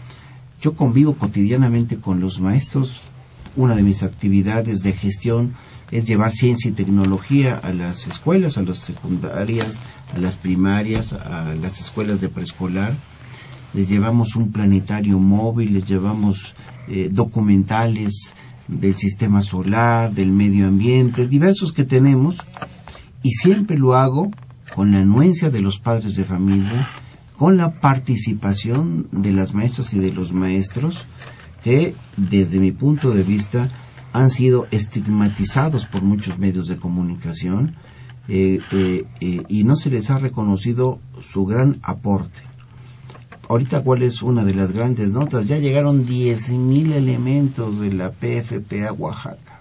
D: Yo convivo cotidianamente con los maestros. Una de mis actividades de gestión es llevar ciencia y tecnología a las escuelas, a las secundarias, a las primarias, a las escuelas de preescolar. Les llevamos un planetario móvil, les llevamos eh, documentales del sistema solar, del medio ambiente, diversos que tenemos, y siempre lo hago con la anuencia de los padres de familia, con la participación de las maestras y de los maestros, que desde mi punto de vista han sido estigmatizados por muchos medios de comunicación, eh, eh, eh, y no se les ha reconocido su gran aporte. Ahorita, ¿cuál es una de las grandes notas? Ya llegaron diez mil elementos de la P F P a Oaxaca.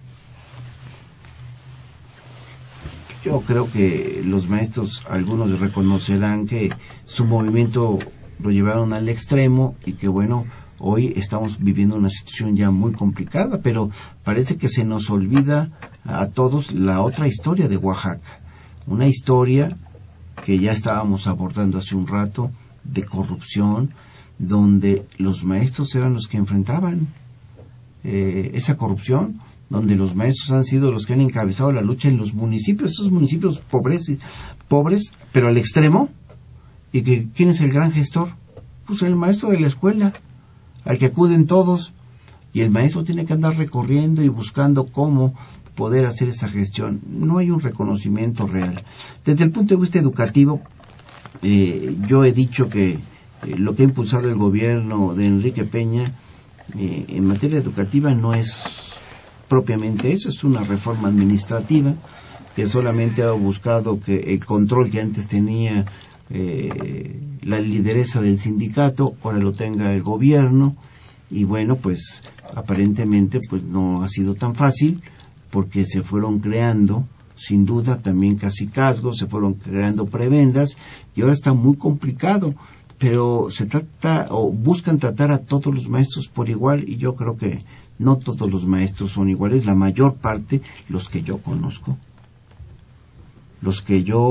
D: Yo creo que los maestros, algunos reconocerán que su movimiento lo llevaron al extremo, y que bueno, hoy estamos viviendo una situación ya muy complicada, pero parece que se nos olvida a todos la otra historia de Oaxaca, una historia que ya estábamos abordando hace un rato, de corrupción, donde los maestros eran los que enfrentaban eh, esa corrupción, donde los maestros han sido los que han encabezado la lucha en los municipios, esos municipios pobres, pobres, pero al extremo. ¿Y que quién es el gran gestor? Pues el maestro de la escuela, al que acuden todos, y el maestro tiene que andar recorriendo y buscando cómo poder hacer esa gestión. No hay un reconocimiento real. Desde el punto de vista educativo, eh, yo he dicho que eh, lo que ha impulsado el gobierno de Enrique Peña eh, en materia educativa no es propiamente eso, es una reforma administrativa que solamente ha buscado que el control que antes tenía eh, la lideresa del sindicato, ahora lo tenga el gobierno, y bueno, pues aparentemente pues no ha sido tan fácil, porque se fueron creando sin duda también cacicazgos, se fueron creando prebendas, y ahora está muy complicado, pero se trata o buscan tratar a todos los maestros por igual, y yo creo que no todos los maestros son iguales, la mayor parte, los que yo conozco, los que yo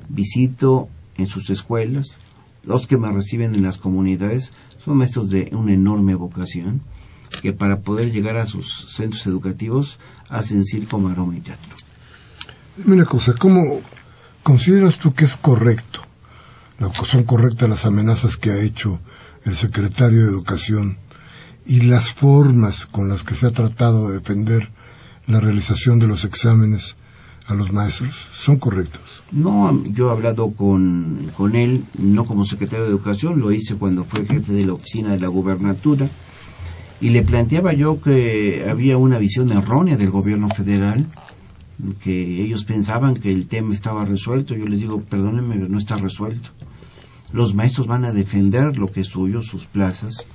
D: visito en sus escuelas, los que me reciben en las comunidades, son maestros de una enorme vocación, que para poder llegar a sus centros educativos hacen circo, maroma y teatro.
C: Dime una cosa, ¿cómo consideras tú que es correcto, son correctas las amenazas que ha hecho el secretario de Educación y las formas con las que se ha tratado de defender la realización de los exámenes a los maestros? ¿Son correctos?
D: No, yo he hablado con, con él, no como secretario de Educación, lo hice cuando fue jefe de la oficina de la gubernatura, y le planteaba yo que había una visión errónea del gobierno federal, que ellos pensaban que el tema estaba resuelto. Yo les digo, perdónenme, no está resuelto. Los maestros van a defender lo que es suyo, sus plazas,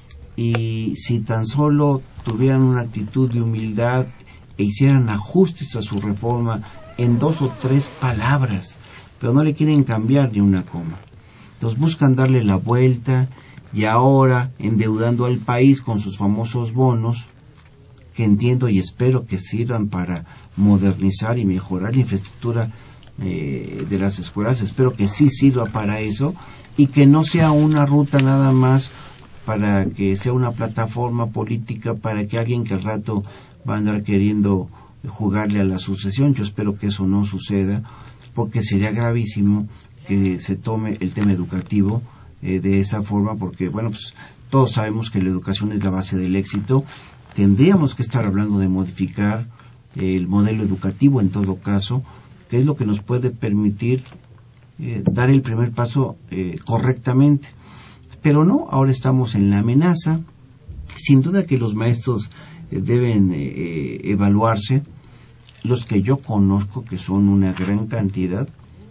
D: y si tan solo tuvieran una actitud de humildad e hicieran ajustes a su reforma en dos o tres palabras, pero no le quieren cambiar ni una coma. Entonces buscan darle la vuelta, y ahora endeudando al país con sus famosos bonos, que entiendo y espero que sirvan para modernizar y mejorar la infraestructura eh, de las escuelas. Espero que sí sirva para eso, y que no sea una ruta nada más para que sea una plataforma política para que alguien que al rato va a andar queriendo jugarle a la sucesión. Yo espero que eso no suceda, porque sería gravísimo que se tome el tema educativo eh, de esa forma, porque bueno, pues todos sabemos que la educación es la base del éxito. Tendríamos que estar hablando de modificar eh, el modelo educativo en todo caso, que es lo que nos puede permitir eh, dar el primer paso eh, correctamente. Pero no, ahora estamos en la amenaza. Sin duda que los maestros eh, deben eh, evaluarse, los que yo conozco, que son una gran cantidad.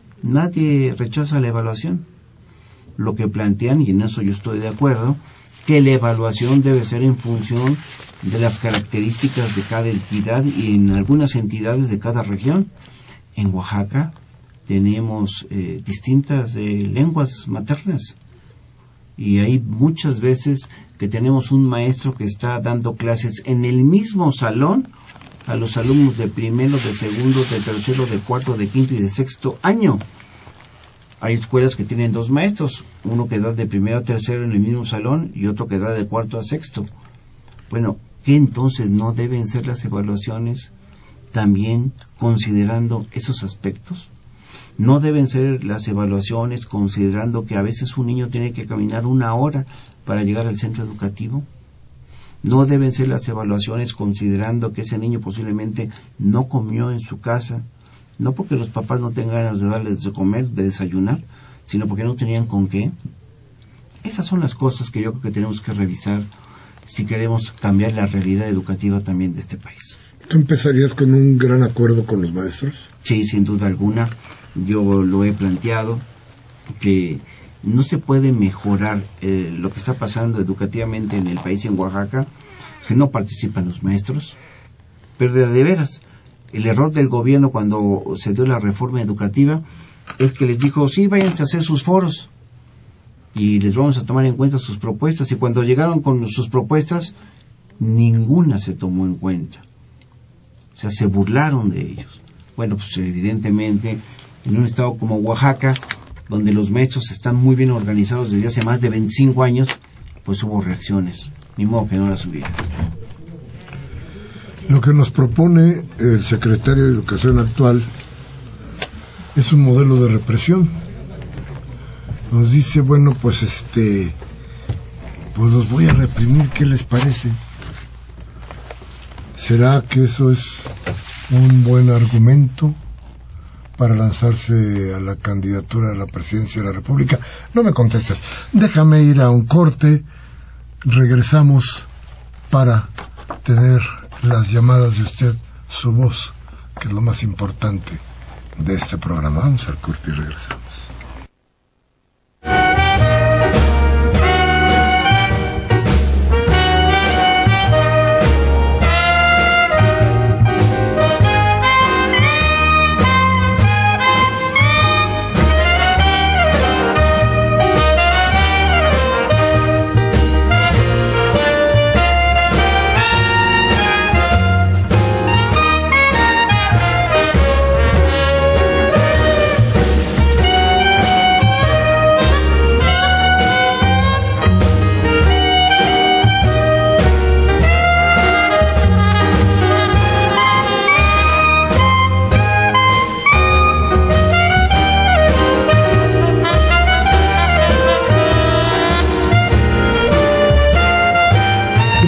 D: Nadie rechaza la evaluación. Lo que plantean, y en eso yo estoy de acuerdo, que la evaluación debe ser en función de las características de cada entidad y en algunas entidades de cada región. En Oaxaca tenemos eh, distintas eh, lenguas maternas, y hay muchas veces que tenemos un maestro que está dando clases en el mismo salón a los alumnos de primero, de segundo, de tercero, de cuarto, de quinto y de sexto año. Hay escuelas que tienen dos maestros, uno que da de primero a tercero en el mismo salón y otro que da de cuarto a sexto. Bueno, ¿qué entonces no deben ser las evaluaciones también considerando esos aspectos? ¿No deben ser las evaluaciones considerando que a veces un niño tiene que caminar una hora para llegar al centro educativo? ¿No deben ser las evaluaciones considerando que ese niño posiblemente no comió en su casa? No porque los papás no tengan ganas de darles de comer, de desayunar, sino porque no tenían con qué. Esas son las cosas que yo creo que tenemos que revisar si queremos cambiar la realidad educativa también de este país.
C: ¿Tú empezarías con un gran acuerdo con los maestros?
D: Sí, sin duda alguna. Yo lo he planteado, que no se puede mejorar eh, lo que está pasando educativamente en el país, en Oaxaca, si no participan los maestros. Pero de, de veras, el error del gobierno cuando se dio la reforma educativa es que les dijo, sí, váyanse a hacer sus foros y les vamos a tomar en cuenta sus propuestas, y cuando llegaron con sus propuestas, ninguna se tomó en cuenta. O sea, se burlaron de ellos. Bueno, pues evidentemente, en un estado como Oaxaca, donde los maestros están muy bien organizados desde hace más de veinticinco años, pues hubo reacciones, ni modo que no las hubiera.
C: Lo que nos propone el secretario de Educación actual es un modelo de represión. Nos dice, bueno, pues este, pues los voy a reprimir, ¿qué les parece? ¿Será que eso es un buen argumento para lanzarse a la candidatura a la presidencia de la República? No me contestes, déjame ir a un corte, regresamos para tener las llamadas de usted, su voz, que es lo más importante de este programa. Vamos al corte y regresamos.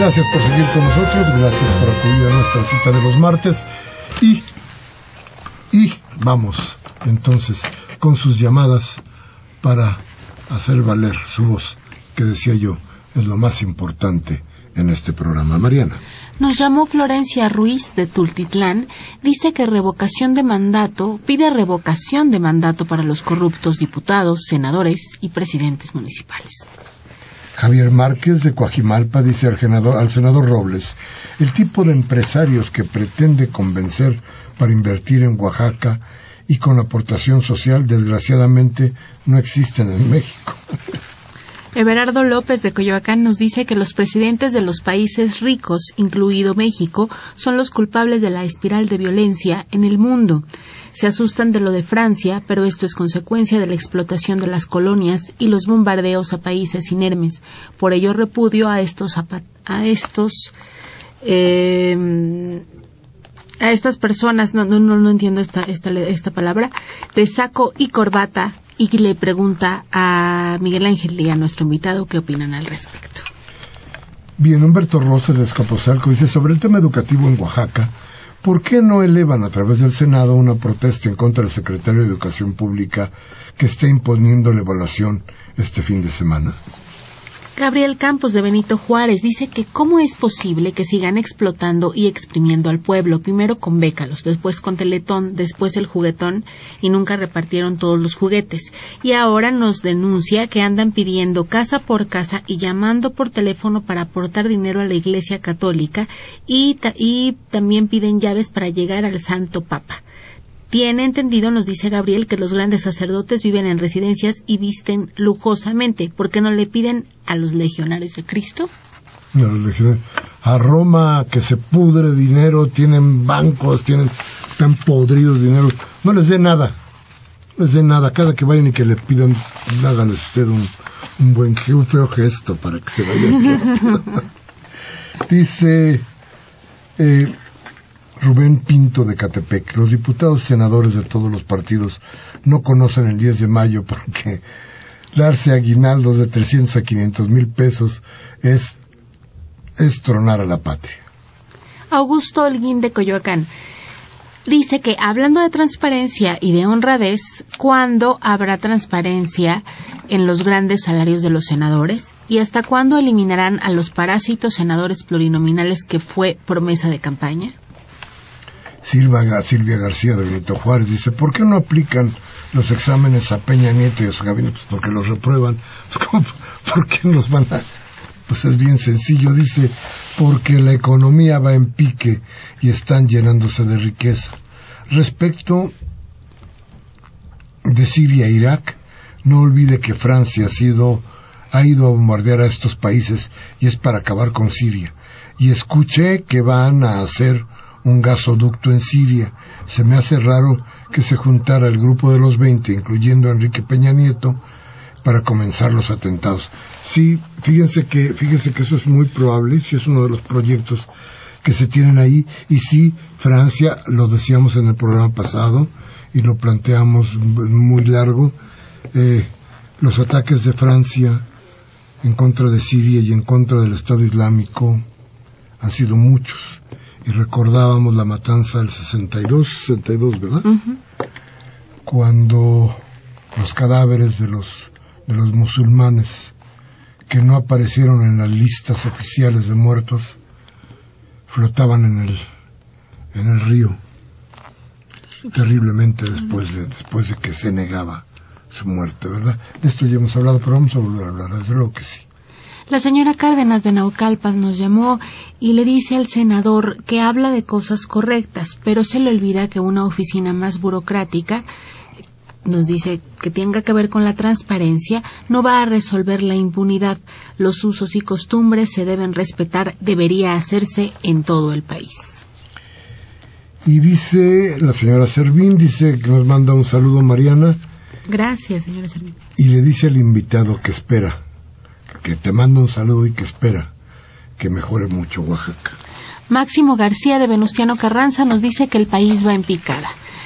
C: Gracias por seguir con nosotros, gracias por acudir a nuestra cita de los martes y, y vamos entonces con sus llamadas para hacer valer su voz, que decía yo, es lo más importante en este programa. Mariana.
B: Nos llamó Florencia Ruiz de Tultitlán, dice que revocación de mandato, pide revocación de mandato para los corruptos diputados, senadores y presidentes municipales.
C: Javier Márquez de Coajimalpa dice al senador, al senador Robles, el tipo de empresarios que pretende convencer para invertir en Oaxaca y con aportación social, desgraciadamente, no existen en México.
B: Everardo López de Coyoacán nos dice que los presidentes de los países ricos, incluido México, son los culpables de la espiral de violencia en el mundo. Se asustan de lo de Francia, pero esto es consecuencia de la explotación de las colonias y los bombardeos a países inermes. Por ello repudio a estos a estos eh, a estas personas, no no no, no entiendo esta, esta esta palabra, de saco y corbata. Y le pregunta a Miguel Ángel y a nuestro invitado qué opinan al respecto.
C: Bien, Humberto Rosas de Escaposalco dice, sobre el tema educativo en Oaxaca, ¿por qué no elevan a través del Senado una protesta en contra del secretario de Educación Pública que está imponiendo la evaluación este fin de semana?
B: Gabriel Campos de Benito Juárez dice que cómo es posible que sigan explotando y exprimiendo al pueblo, primero con Bécalos, después con Teletón, después el juguetón, y nunca repartieron todos los juguetes. Y ahora nos denuncia que andan pidiendo casa por casa y llamando por teléfono para aportar dinero a la Iglesia Católica y, ta- y también piden llaves para llegar al Santo Papa. Tiene entendido, nos dice Gabriel, que los grandes sacerdotes viven en residencias y visten lujosamente. ¿Por qué no le piden a los legionarios de Cristo?
C: No, los legionarios. A Roma, que se pudre dinero, tienen bancos, tienen tan podridos dinero. No les dé nada. No les dé nada. Cada que vayan y que le pidan, háganles usted un, un buen, un feo gesto para que se vayan. Dice... Eh, Rubén Pinto de Catepec, los diputados y senadores de todos los partidos no conocen el diez de mayo porque darse aguinaldos de trescientos a quinientos mil pesos es, es tronar a la patria.
B: Augusto Holguín de Coyoacán dice que hablando de transparencia y de honradez, ¿cuándo habrá transparencia en los grandes salarios de los senadores? ¿Y hasta cuándo eliminarán a los parásitos senadores plurinominales que fue promesa de campaña?
C: Silva, Silvia García de Benito Juárez dice, ¿por qué no aplican los exámenes a Peña Nieto y a su gabinete? Pues porque los reprueban. Pues ¿cómo? ¿Por qué los van a...? Pues es bien sencillo, dice, porque la economía va en pique y están llenándose de riqueza. Respecto de Siria e Irak, no olvide que Francia ha sido, ha ido a bombardear a estos países y es para acabar con Siria. Y escuché que van a hacer un gasoducto en Siria. Se me hace raro que se juntara el grupo de los veinte, incluyendo a Enrique Peña Nieto, para comenzar los atentados. Sí, fíjense que, fíjense que eso es muy probable, sí es uno de los proyectos que se tienen ahí, y sí, Francia, lo decíamos en el programa pasado, y lo planteamos muy largo, eh, los ataques de Francia en contra de Siria y en contra del Estado Islámico han sido muchos. Y recordábamos la matanza del sesenta y dos, sesenta y dos, ¿verdad? Uh-huh. Cuando los cadáveres de los de los musulmanes que no aparecieron en las listas oficiales de muertos flotaban en el en el río terriblemente después de después de que se negaba su muerte, ¿verdad? De esto ya hemos hablado, pero vamos a volver a hablar, desde luego que sí.
B: La señora Cárdenas de Naucalpan nos llamó y le dice al senador que habla de cosas correctas, pero se le olvida que una oficina más burocrática, nos dice que tenga que ver con la transparencia, no va a resolver la impunidad. Los usos y costumbres se deben respetar, debería hacerse en todo el país.
C: Y dice la señora Servín, dice que nos manda un saludo, Mariana.
B: Gracias, señora Servín.
C: Y le dice al invitado que espera, que te manda un saludo y que espera que mejore mucho Oaxaca.
B: Máximo García de Venustiano Carranza nos dice que el país va en picada,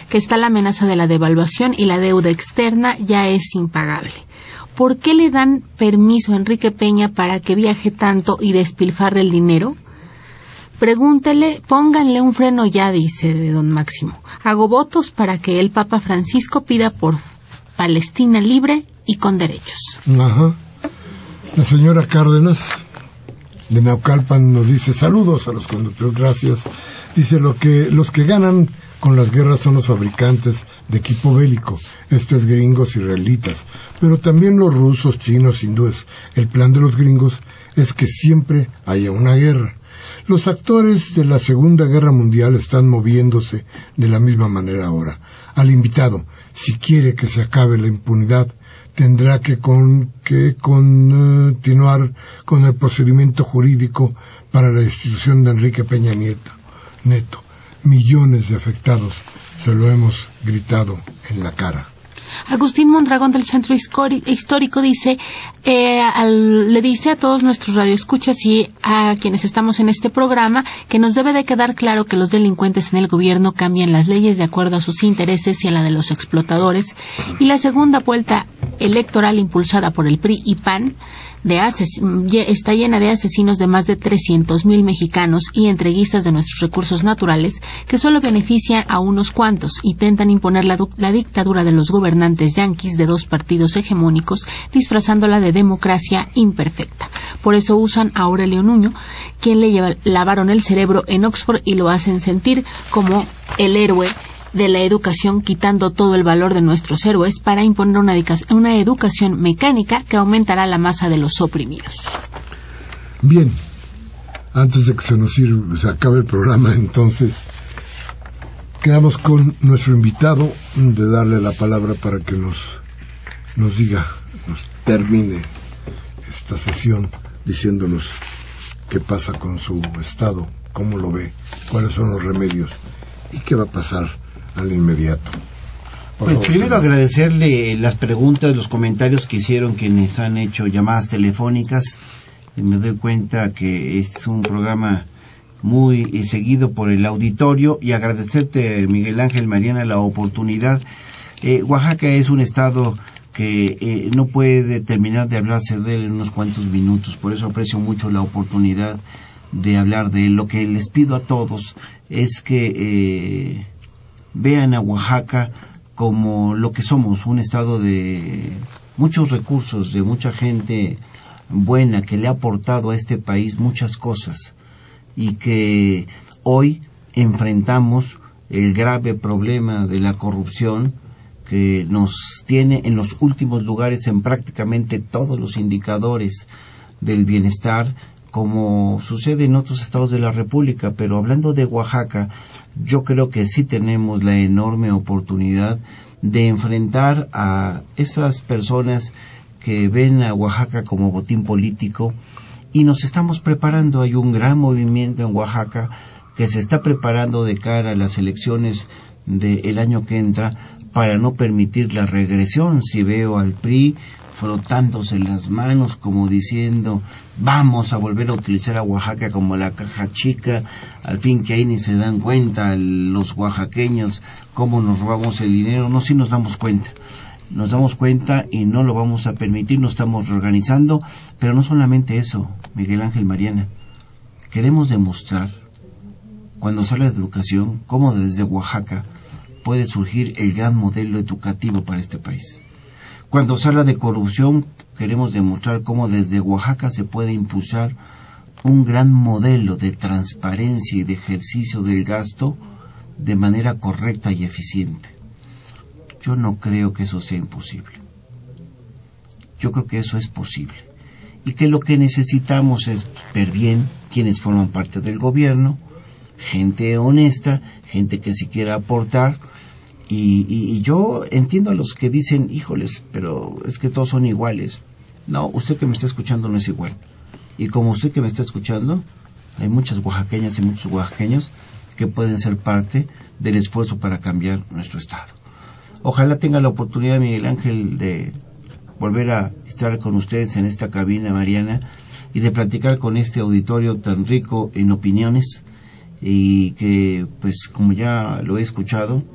B: que está la amenaza de la devaluación y la deuda externa ya es impagable. ¿Por qué le dan permiso a Enrique Peña para que viaje tanto y despilfarre el dinero? Pregúntele, pónganle un freno ya, dice de don Máximo. Hago votos para que el Papa Francisco pida por Palestina libre y con derechos.
C: Ajá. La señora Cárdenas de Naucalpan nos dice, saludos a los conductores, gracias. Dice, lo que los que ganan con las guerras son los fabricantes de equipo bélico, esto es gringos, israelitas, pero también los rusos, chinos, hindúes. El plan de los gringos es que siempre haya una guerra. Los actores de la Segunda Guerra Mundial están moviéndose de la misma manera ahora. Al invitado, si quiere que se acabe la impunidad, tendrá que, con, que continuar con el procedimiento jurídico para la destitución de Enrique Peña Nieto. Neto. Millones de afectados se lo hemos gritado en la cara.
B: Agustín Mondragón del Centro Histórico dice, eh, al, le dice a todos nuestros radioescuchas y a quienes estamos en este programa que nos debe de quedar claro que los delincuentes en el gobierno cambian las leyes de acuerdo a sus intereses y a la de los explotadores, y la segunda vuelta electoral impulsada por el P R I y P A N de ases- está llena de asesinos de más de trescientos mil mexicanos y entreguistas de nuestros recursos naturales que solo benefician a unos cuantos y intentan imponer la, du- la dictadura de los gobernantes yanquis de dos partidos hegemónicos, disfrazándola de democracia imperfecta. Por eso usan a Aurelio Nuño, quien le lleva, lavaron el cerebro en Oxford y lo hacen sentir como el héroe de la educación, quitando todo el valor de nuestros héroes para imponer una, educa- una educación mecánica que aumentará la masa de los oprimidos.
C: Bien, antes de que se nos sirva, se acabe el programa, entonces quedamos con nuestro invitado de darle la palabra para que nos nos diga, nos termine esta sesión diciéndonos qué pasa con su estado, cómo lo ve, cuáles son los remedios y qué va a pasar al inmediato.
D: Por pues favor, primero señor. Agradecerle las preguntas, los comentarios que hicieron quienes han hecho llamadas telefónicas. Y me doy cuenta que es un programa muy eh, seguido por el auditorio, y agradecerte, Miguel Ángel, Mariana, la oportunidad. Eh, Oaxaca es un estado que eh, no puede terminar de hablarse de él en unos cuantos minutos, por eso aprecio mucho la oportunidad de hablar de él. Lo que les pido a todos es que eh, vean a Oaxaca como lo que somos, un estado de muchos recursos, de mucha gente buena que le ha aportado a este país muchas cosas, y que hoy enfrentamos el grave problema de la corrupción que nos tiene en los últimos lugares en prácticamente todos los indicadores del bienestar, como sucede en otros estados de la República. Pero hablando de Oaxaca, yo creo que sí tenemos la enorme oportunidad de enfrentar a esas personas que ven a Oaxaca como botín político, y nos estamos preparando. Hay un gran movimiento en Oaxaca que se está preparando de cara a las elecciones del año que entra para no permitir la regresión. Si veo al P R I frotándose las manos como diciendo vamos a volver a utilizar a Oaxaca como la caja chica, al fin que ahí ni se dan cuenta los oaxaqueños cómo nos robamos el dinero. No, sí nos damos cuenta, nos damos cuenta y no lo vamos a permitir. Nos estamos reorganizando, pero no solamente eso, Miguel Ángel, Mariana, queremos demostrar, cuando se habla de educación, cómo desde Oaxaca puede surgir el gran modelo educativo para este país. Cuando se habla de corrupción, queremos demostrar cómo desde Oaxaca se puede impulsar un gran modelo de transparencia y de ejercicio del gasto de manera correcta y eficiente. Yo no creo que eso sea imposible. Yo creo que eso es posible. Y que lo que necesitamos es ver bien quienes forman parte del gobierno, gente honesta, gente que sí quiera aportar. Y, y, y yo entiendo a los que dicen, híjoles, pero es que todos son iguales. No, usted que me está escuchando no es igual. Y como usted que me está escuchando, hay muchas oaxaqueñas y muchos oaxaqueños que pueden ser parte del esfuerzo para cambiar nuestro estado. Ojalá tenga la oportunidad, Miguel Ángel, de volver a estar con ustedes en esta cabina, Mariana, y de platicar con este auditorio tan rico en opiniones, y que, pues, como ya lo he escuchado,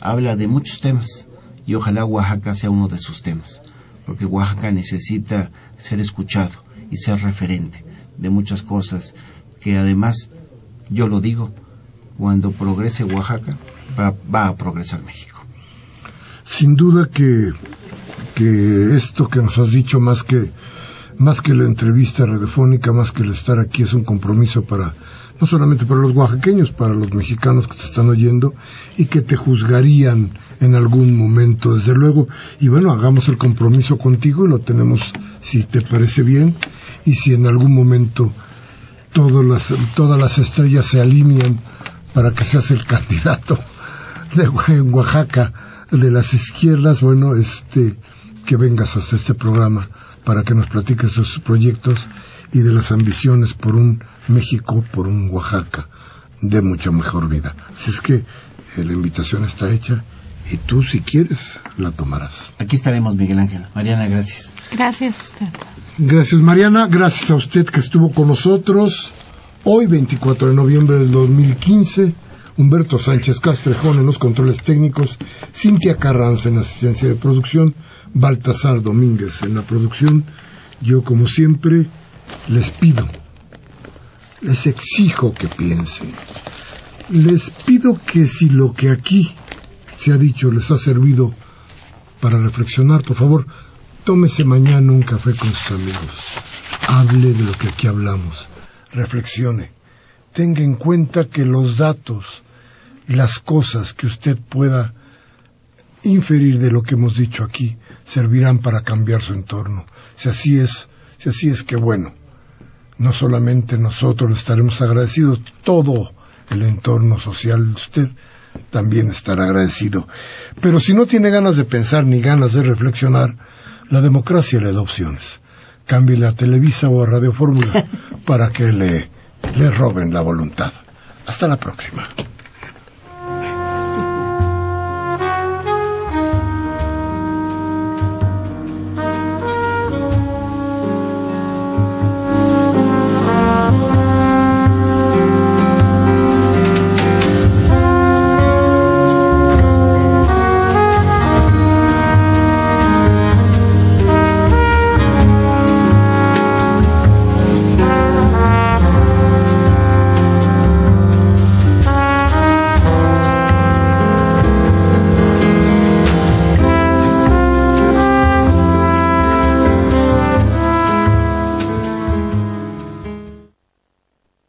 D: habla de muchos temas y ojalá Oaxaca sea uno de sus temas, porque Oaxaca necesita ser escuchado y ser referente de muchas cosas que además, yo lo digo, cuando progrese Oaxaca va, va a progresar México.
C: Sin duda que, que esto que nos has dicho, más que más que la entrevista radiofónica, más que el estar aquí, es un compromiso para, no solamente para los oaxaqueños, para los mexicanos que te están oyendo y que te juzgarían en algún momento, desde luego. Y bueno, hagamos el compromiso contigo y lo tenemos, si te parece bien, y si en algún momento todas las, todas las estrellas se alinean para que seas el candidato de en Oaxaca de las izquierdas, bueno, este, que vengas hasta este programa para que nos platiques de sus proyectos y de las ambiciones por un México, por un Oaxaca de mucha mejor vida. Así es que eh, la invitación está hecha y tú, si quieres, la tomarás.
D: Aquí estaremos, Miguel Ángel. Mariana, gracias.
B: Gracias a usted.
C: Gracias, Mariana. Gracias a usted que estuvo con nosotros hoy, veinticuatro de noviembre del dos mil quince. Humberto Sánchez Castrejón en los controles técnicos, Cintia Carranza en asistencia de producción, Baltasar Domínguez en la producción. Yo, como siempre, les pido, les exijo que piensen. Les pido que si lo que aquí se ha dicho les ha servido para reflexionar, por favor, tómese mañana un café con sus amigos. Hable de lo que aquí hablamos. Reflexione. Tenga en cuenta que los datos y las cosas que usted pueda inferir de lo que hemos dicho aquí servirán para cambiar su entorno. Si así es, si así es que bueno, no solamente nosotros estaremos agradecidos, todo el entorno social de usted también estará agradecido. Pero si no tiene ganas de pensar ni ganas de reflexionar, la democracia le da opciones. Cámbiele a Televisa o a Radio Fórmula para que le, le roben la voluntad. Hasta la próxima.